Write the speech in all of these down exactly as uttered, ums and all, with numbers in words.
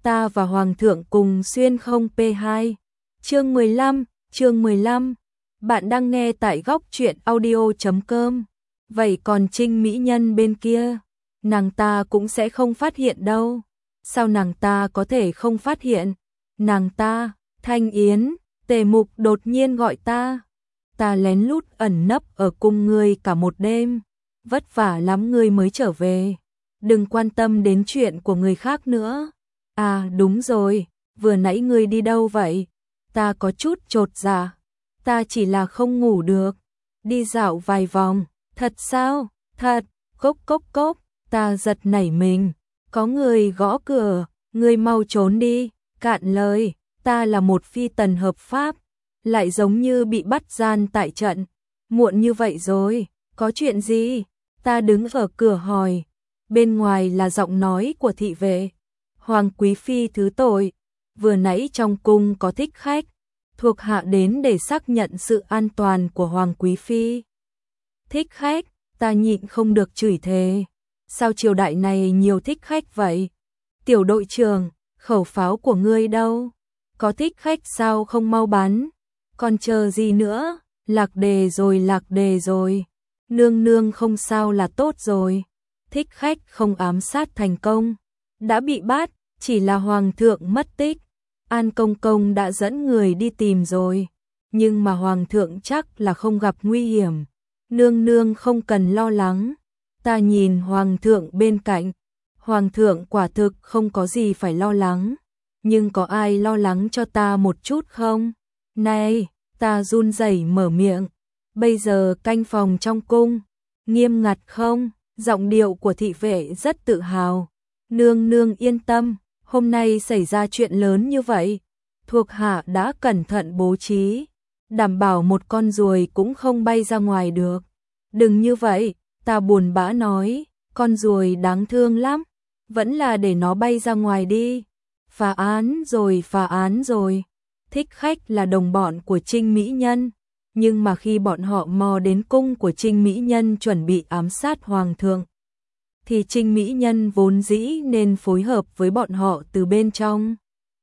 ta và Hoàng thượng cùng xuyên không P hai. Chương mười lăm, chương mười lăm. Bạn đang nghe tại góc truyện audio chấm com. Vậy còn Trinh mỹ nhân bên kia, nàng ta cũng sẽ không phát hiện đâu. Sao nàng ta có thể không phát hiện? Nàng ta, Thanh Yến, Tề Mục đột nhiên gọi ta. Ta lén lút ẩn nấp ở cung ngươi cả một đêm. Vất vả lắm ngươi mới trở về. Đừng quan tâm đến chuyện của người khác nữa. À đúng rồi, vừa nãy ngươi đi đâu vậy? Ta có chút chột dạ. Ta chỉ là không ngủ được. Đi dạo vài vòng. Thật sao? Thật. Cốc cốc cốc. Ta giật nảy mình. Có người gõ cửa. Ngươi mau trốn đi. Cạn lời. Ta là một phi tần hợp pháp. Lại giống như bị bắt gian tại trận. Muộn như vậy rồi. Có chuyện gì? Ta đứng ở cửa hỏi. Bên ngoài là giọng nói của thị vệ. Hoàng quý phi thứ tội. Vừa nãy trong cung có thích khách. Thuộc hạ đến để xác nhận sự an toàn của Hoàng quý phi. Thích khách? Ta nhịn không được chửi thề. Sao triều đại này nhiều thích khách vậy? Tiểu đội trưởng, khẩu pháo của ngươi đâu? Có thích khách sao không mau bắn? Còn chờ gì nữa? Lạc đề rồi lạc đề rồi. Nương nương không sao là tốt rồi. Thích khách không ám sát thành công. Đã bị bắt, chỉ là hoàng thượng mất tích. An công công đã dẫn người đi tìm rồi. Nhưng mà hoàng thượng chắc là không gặp nguy hiểm. Nương nương không cần lo lắng. Ta nhìn hoàng thượng bên cạnh. Hoàng thượng quả thực không có gì phải lo lắng. Nhưng có ai lo lắng cho ta một chút không? Này, ta run rẩy mở miệng. Bây giờ canh phòng trong cung. Nghiêm ngặt không? Giọng điệu của thị vệ rất tự hào. Nương nương yên tâm. Hôm nay xảy ra chuyện lớn như vậy. Thuộc hạ đã cẩn thận bố trí. Đảm bảo một con ruồi cũng không bay ra ngoài được. Đừng như vậy. Ta buồn bã nói. Con ruồi đáng thương lắm. Vẫn là để nó bay ra ngoài đi. Phá án rồi phá án rồi. Thích khách là đồng bọn của Trinh mỹ nhân. Nhưng mà khi bọn họ mò đến cung của Trinh mỹ nhân chuẩn bị ám sát hoàng thượng, thì Trinh mỹ nhân vốn dĩ nên phối hợp với bọn họ từ bên trong.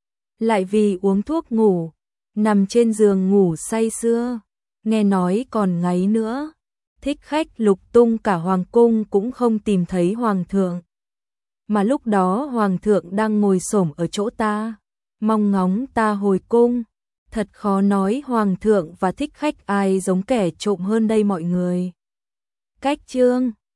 Lại vì uống thuốc ngủ, nằm trên giường ngủ say sưa, nghe nói còn ngáy nữa. Thích khách lục tung cả hoàng cung cũng không tìm thấy hoàng thượng. Mà lúc đó hoàng thượng đang ngồi xổm ở chỗ ta, mong ngóng ta hồi cung. Thật khó nói hoàng thượng và thích khách ai giống kẻ trộm hơn đây mọi người. Cách chương